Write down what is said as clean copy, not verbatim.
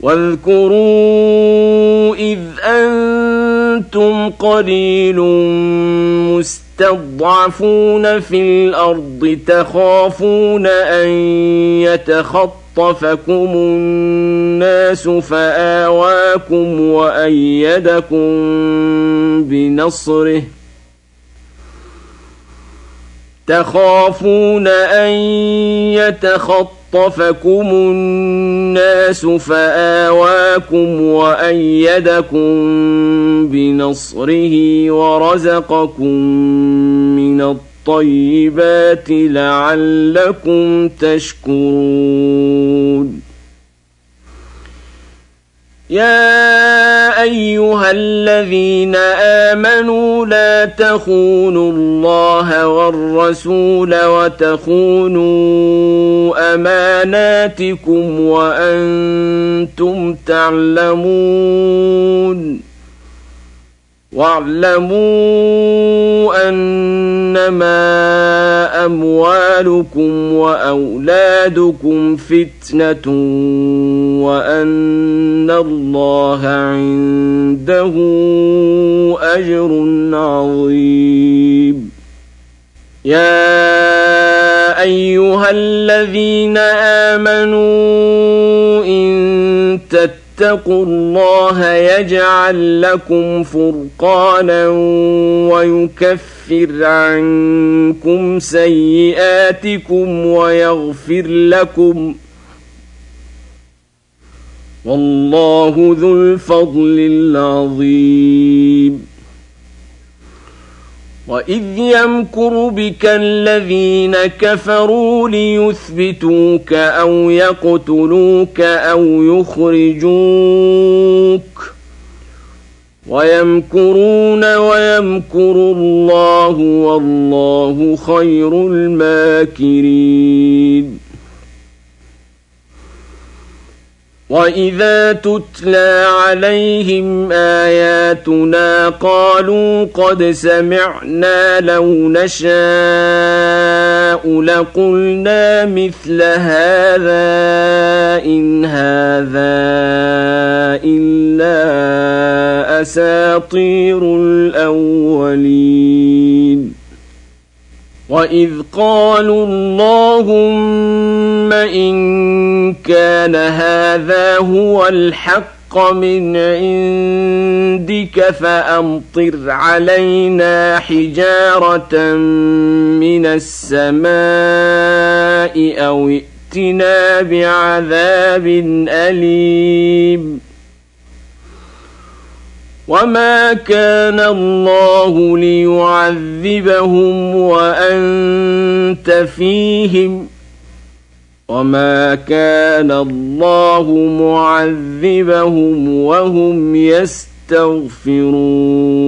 واذكروا إذ أنتم قليل مستضعفون في الأرض تخافون أن يتخطفكم الناس فآواكم وأيدكم بنصره تخافون أن يتخطفكم الناس فآواكم وأيدكم بنصره ورزقكم من الطيبات لعلكم تشكرون يا أيها الذين آمنوا لا تخونوا الله والرسول وتخونوا أماناتكم وأنتم تعلمون واعلموا أنما أموالكم وأولادكم فتنة وأن الله عنده أجر عظيم يا أيها الذين آمنوا إن اتقوا الله يجعل لكم فرقانا ويكفر عنكم سيئاتكم ويغفر لكم والله ذو الفضل العظيم وإذ يمكر بك الذين كفروا ليثبتوك أو يقتلوك أو يخرجوك ويمكرون ويمكر الله والله خير الماكرين وإذا تتلى عليهم آياتنا قالوا قد سمعنا لو نشاء لقلنا مثل هذا إن هذا إلا أساطير الأولين وإذ قالوا اللهم إن كان هذا هو الحق من عندك فأمطر علينا حجارة من السماء أو ائتنا بعذاب أليم وما كان الله ليعذبهم وأنت فيهم وما كان الله معذبهم وهم يستغفرون